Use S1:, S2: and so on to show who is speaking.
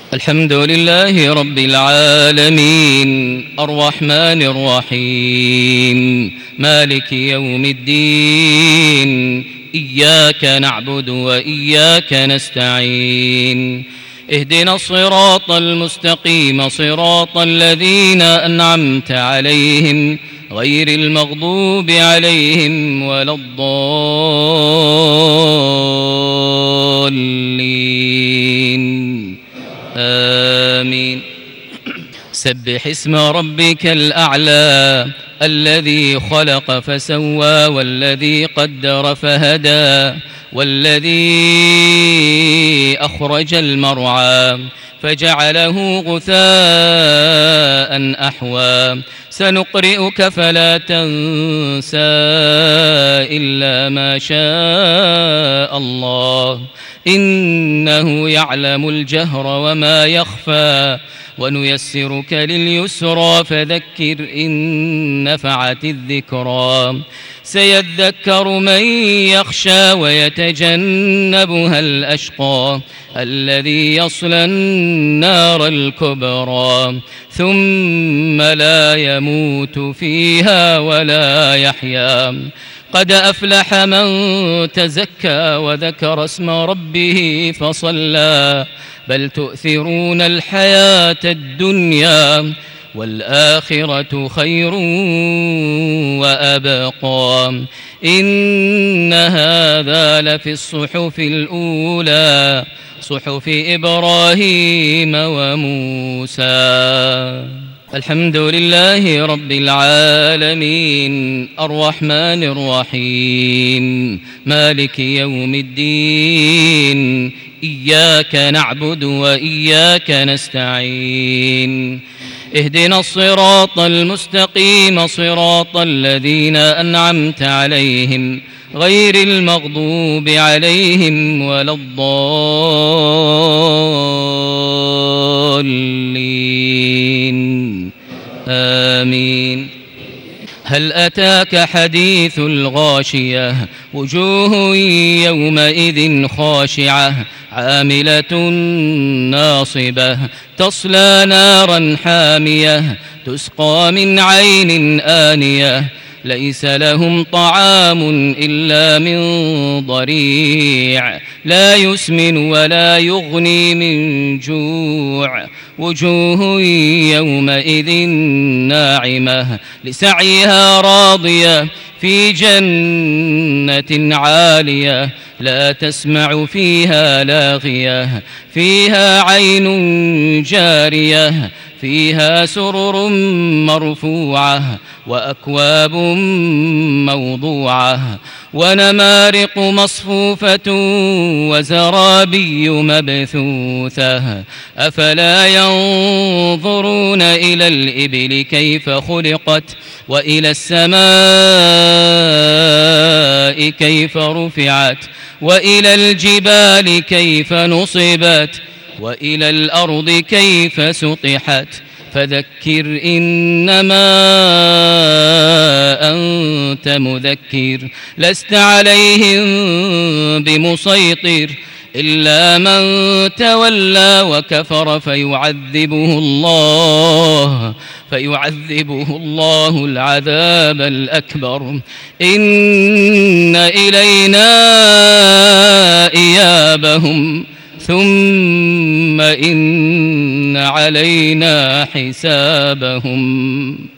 S1: الحمد لله رب العالمين الرحمن الرحيم مالك يوم الدين إياك نعبد وإياك نستعين اهدنا الصراط المستقيم صراط الذين أنعمت عليهم غير المغضوب عليهم ولا الضالين آمين. سبح اسم ربك الأعلى الذي خلق فسوى والذي قدر فهدى والذي أخرج المرعى فجعله غثاء أحوى سنقرئك فلا تنسى إلا ما شاء الله إنه يعلم الجهر وما يخفى ونيسرك لليسرى فذكر إن نفعت الذكرى سيذكر من يخشى ويتجنبها الأشقى الذي يصلى النار الكبرى ثم لا يموت فيها ولا يحيا قد أفلح من تزكى وذكر اسم ربه فصلى بل تؤثرون الحياة الدنيا والآخرة خير وأبقى إن هذا لفي الصحف الأولى صحف إبراهيم وموسى. الحمد لله رب العالمين الرحمن الرحيم مالك يوم الدين إياك نعبد وإياك نستعين اهدنا الصراط المستقيم صراط الذين أنعمت عليهم غير المغضوب عليهم ولا الضالين آمين. هل أتاك حديث الغاشية وجوه يومئذ خاشعة عاملة ناصبة تصلى نارا حامية تسقى من عين آنية ليس لهم طعام إلا من ضريع لا يسمن ولا يغني من جوع وجوه يومئذ ناعمة لسعيها راضية في جنة عالية لا تسمع فيها لاغية فيها عين جارية فيها سرر مرفوعة وأكواب موضوعة ونمارق مصفوفة وزرابي مبثوثة أفلا ينظرون إلى الإبل كيف خلقت وإلى السماء كيف رفعت وإلى الجبال كيف نصبت وإلى الأرض كيف سطحت فذكر إنما أنت مذكر لست عليهم بمسيطر إلا من تولى وكفر فيعذبه الله العذاب الأكبر إن إلينا إيابهم ثم إن علينا حسابهم.